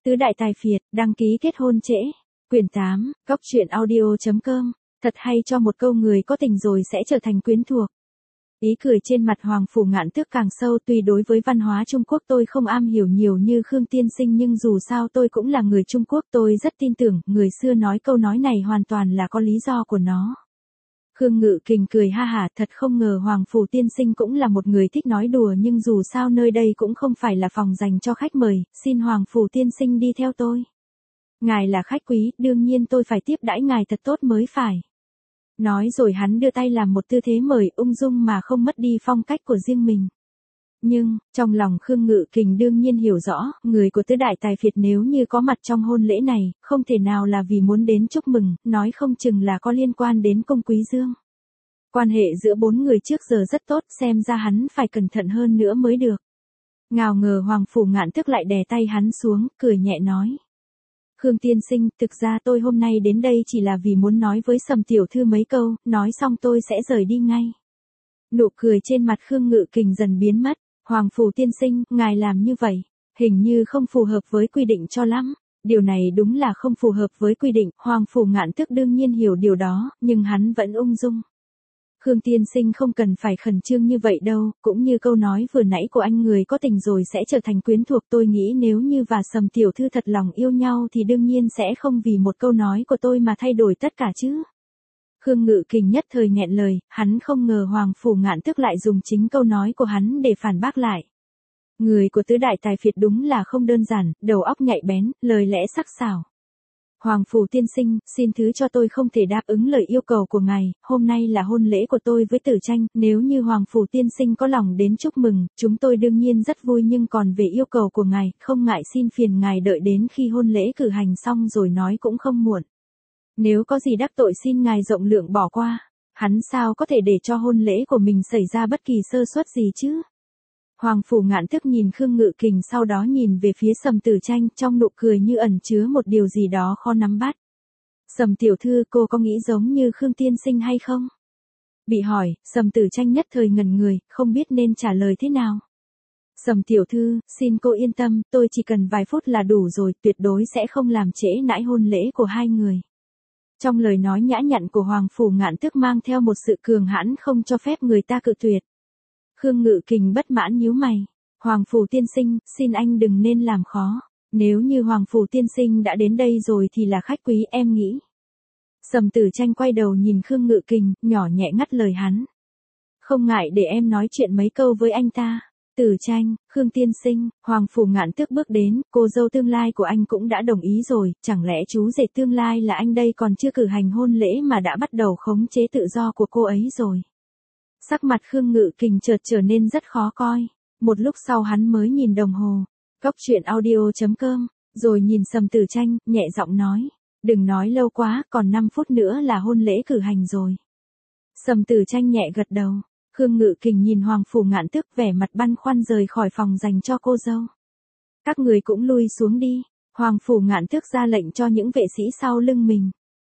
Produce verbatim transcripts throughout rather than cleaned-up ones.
Tứ đại tài phiệt, đăng ký kết hôn trễ. Quyển tám, góc truyện audio.com. Thật hay cho một câu người có tình rồi sẽ trở thành quyến thuộc. Ý cười trên mặt Hoàng Phủ Ngạn Tước càng sâu, tuy đối với văn hóa Trung Quốc tôi không am hiểu nhiều như Khương tiên sinh nhưng dù sao tôi cũng là người Trung Quốc, tôi rất tin tưởng, người xưa nói câu nói này hoàn toàn là có lý do của nó. Khương Ngự Kình cười ha hả, thật không ngờ Hoàng Phủ tiên sinh cũng là một người thích nói đùa, nhưng dù sao nơi đây cũng không phải là phòng dành cho khách mời, xin Hoàng Phủ tiên sinh đi theo tôi. Ngài là khách quý, đương nhiên tôi phải tiếp đãi ngài thật tốt mới phải. Nói rồi hắn đưa tay làm một tư thế mời, ung dung mà không mất đi phong cách của riêng mình. Nhưng, trong lòng Khương Ngự Kình đương nhiên hiểu rõ, người của tứ đại tài phiệt nếu như có mặt trong hôn lễ này, không thể nào là vì muốn đến chúc mừng, nói không chừng là có liên quan đến Cung Quý Dương. Quan hệ giữa bốn người trước giờ rất tốt, xem ra hắn phải cẩn thận hơn nữa mới được. Ngào ngờ Hoàng Phủ Ngạn Tước lại đè tay hắn xuống, cười nhẹ nói. Khương tiên sinh, thực ra tôi hôm nay đến đây chỉ là vì muốn nói với Sầm tiểu thư mấy câu, nói xong tôi sẽ rời đi ngay. Nụ cười trên mặt Khương Ngự Kình dần biến mất. Hoàng Phủ tiên sinh, ngài làm như vậy, hình như không phù hợp với quy định cho lắm. Điều này đúng là không phù hợp với quy định, Hoàng Phủ Ngạn Tước đương nhiên hiểu điều đó, nhưng hắn vẫn ung dung. Khương tiên sinh không cần phải khẩn trương như vậy đâu, cũng như câu nói vừa nãy của anh, người có tình rồi sẽ trở thành quyến thuộc, tôi nghĩ nếu như và Sầm tiểu thư thật lòng yêu nhau thì đương nhiên sẽ không vì một câu nói của tôi mà thay đổi tất cả chứ. Khương Ngự Kình nhất thời nghẹn lời, hắn không ngờ Hoàng Phủ Ngạn Tước lại dùng chính câu nói của hắn để phản bác lại. Người của tứ đại tài phiệt đúng là không đơn giản, đầu óc nhạy bén, lời lẽ sắc sảo. Hoàng Phủ tiên sinh, xin thứ cho tôi không thể đáp ứng lời yêu cầu của ngài, hôm nay là hôn lễ của tôi với Tử Tranh, nếu như Hoàng Phủ tiên sinh có lòng đến chúc mừng, chúng tôi đương nhiên rất vui, nhưng còn về yêu cầu của ngài, không ngại xin phiền ngài đợi đến khi hôn lễ cử hành xong rồi nói cũng không muộn. Nếu có gì đắc tội xin ngài rộng lượng bỏ qua, hắn sao có thể để cho hôn lễ của mình xảy ra bất kỳ sơ suất gì chứ? Hoàng Phủ Ngạn Tước nhìn Khương Ngự Kình, sau đó nhìn về phía Sầm Tử Tranh, trong nụ cười như ẩn chứa một điều gì đó khó nắm bắt. Sầm tiểu thư, cô có nghĩ giống như Khương tiên sinh hay không? Bị hỏi, Sầm Tử Tranh nhất thời ngẩn người, không biết nên trả lời thế nào. Sầm tiểu thư, xin cô yên tâm, tôi chỉ cần vài phút là đủ rồi, tuyệt đối sẽ không làm trễ nãi hôn lễ của hai người. Trong lời nói nhã nhặn của Hoàng Phủ Ngạn Tước mang theo một sự cường hãn không cho phép người ta cự tuyệt. Khương Ngự Kình bất mãn nhíu mày. Hoàng Phủ tiên sinh, xin anh đừng nên làm khó. Nếu như Hoàng Phủ tiên sinh đã đến đây rồi thì là khách quý, em nghĩ. Sầm Tử Tranh quay đầu nhìn Khương Ngự Kình, nhỏ nhẹ ngắt lời hắn. Không ngại để em nói chuyện mấy câu với anh ta. Tử Tranh, Khương tiên sinh, Hoàng Phủ Ngạn Tước bước đến, cô dâu tương lai của anh cũng đã đồng ý rồi, chẳng lẽ chú rể tương lai là anh đây còn chưa cử hành hôn lễ mà đã bắt đầu khống chế tự do của cô ấy rồi. Sắc mặt Khương Ngự Kình chợt trở nên rất khó coi, một lúc sau hắn mới nhìn đồng hồ, góc truyện audio.com, rồi nhìn Sầm Tử Tranh, nhẹ giọng nói, đừng nói lâu quá, còn năm phút nữa là hôn lễ cử hành rồi. Sầm Tử Tranh nhẹ gật đầu. Khương Ngự Kình nhìn Hoàng Phủ Ngạn Tước, vẻ mặt băn khoăn rời khỏi phòng dành cho cô dâu. Các người cũng lui xuống đi. Hoàng Phủ Ngạn Tước ra lệnh cho những vệ sĩ sau lưng mình.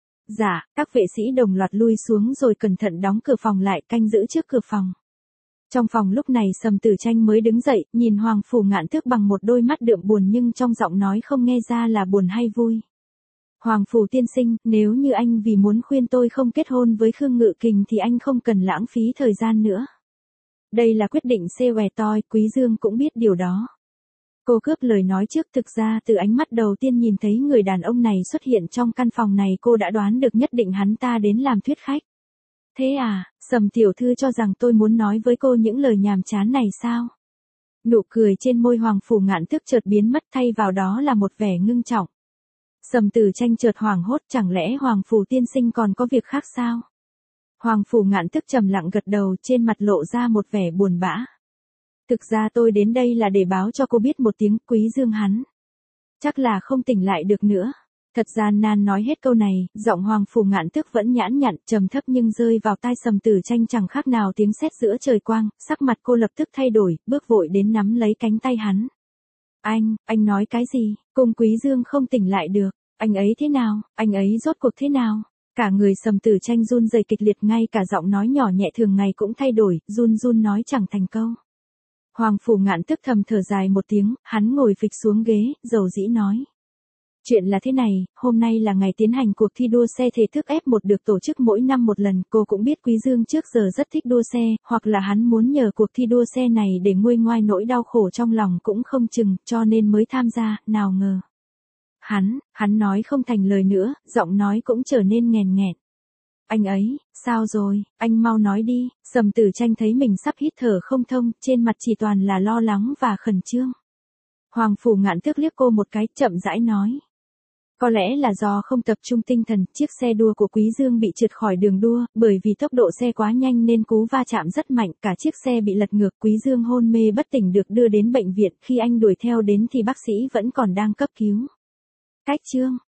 Dạ, các vệ sĩ đồng loạt lui xuống rồi cẩn thận đóng cửa phòng lại, canh giữ trước cửa phòng. Trong phòng lúc này Sầm Tử Tranh mới đứng dậy, nhìn Hoàng Phủ Ngạn Tước bằng một đôi mắt đượm buồn nhưng trong giọng nói không nghe ra là buồn hay vui. Hoàng Phủ tiên sinh, nếu như anh vì muốn khuyên tôi không kết hôn với Khương Ngự Kình thì anh không cần lãng phí thời gian nữa. Đây là quyết định xê què toi, Quý Dương cũng biết điều đó. Cô cướp lời nói trước, thực ra từ ánh mắt đầu tiên nhìn thấy người đàn ông này xuất hiện trong căn phòng này cô đã đoán được nhất định hắn ta đến làm thuyết khách. Thế à, Sầm tiểu thư cho rằng tôi muốn nói với cô những lời nhàm chán này sao? Nụ cười trên môi Hoàng Phủ Ngạn Tước chợt biến mất, thay vào đó là một vẻ ngưng trọng. Sầm Tử Tranh chợt hoảng hốt, chẳng lẽ Hoàng Phủ tiên sinh còn có việc khác sao? Hoàng Phủ Ngạn Tước trầm lặng gật đầu, trên mặt lộ ra một vẻ buồn bã. Thực ra tôi đến đây là để báo cho cô biết một tiếng, Quý Dương hắn chắc là không tỉnh lại được nữa. Thật gian nan nói hết câu này, giọng Hoàng Phủ Ngạn Tước vẫn nhãn nhặn, trầm thấp nhưng rơi vào tai Sầm Tử Tranh chẳng khác nào tiếng sét giữa trời quang, sắc mặt cô lập tức thay đổi, bước vội đến nắm lấy cánh tay hắn. Anh, anh nói cái gì? Cung Quý Dương không tỉnh lại được. Anh ấy thế nào? Anh ấy rốt cuộc thế nào? Cả người Sầm Tử Tranh run rẩy kịch liệt, ngay cả giọng nói nhỏ nhẹ thường ngày cũng thay đổi, run run nói chẳng thành câu. Hoàng Phủ Ngạn Tước thầm thở dài một tiếng, hắn ngồi phịch xuống ghế, dầu dĩ nói. Chuyện là thế này, hôm nay là ngày tiến hành cuộc thi đua xe thể thức ép một được tổ chức mỗi năm một lần, cô cũng biết Quý Dương trước giờ rất thích đua xe, hoặc là hắn muốn nhờ cuộc thi đua xe này để nguôi ngoai nỗi đau khổ trong lòng cũng không chừng, cho nên mới tham gia, nào ngờ. Hắn, hắn nói không thành lời nữa, giọng nói cũng trở nên nghèn nghẹn. Anh ấy, sao rồi, anh mau nói đi, Sầm Tử Tranh thấy mình sắp hít thở không thông, trên mặt chỉ toàn là lo lắng và khẩn trương. Hoàng Phủ Ngạn Tước liếc cô một cái, chậm rãi nói. Có lẽ là do không tập trung tinh thần, chiếc xe đua của Quý Dương bị trượt khỏi đường đua, bởi vì tốc độ xe quá nhanh nên cú va chạm rất mạnh, cả chiếc xe bị lật ngược, Quý Dương hôn mê bất tỉnh được đưa đến bệnh viện, khi anh đuổi theo đến thì bác sĩ vẫn còn đang cấp cứu. Cách chương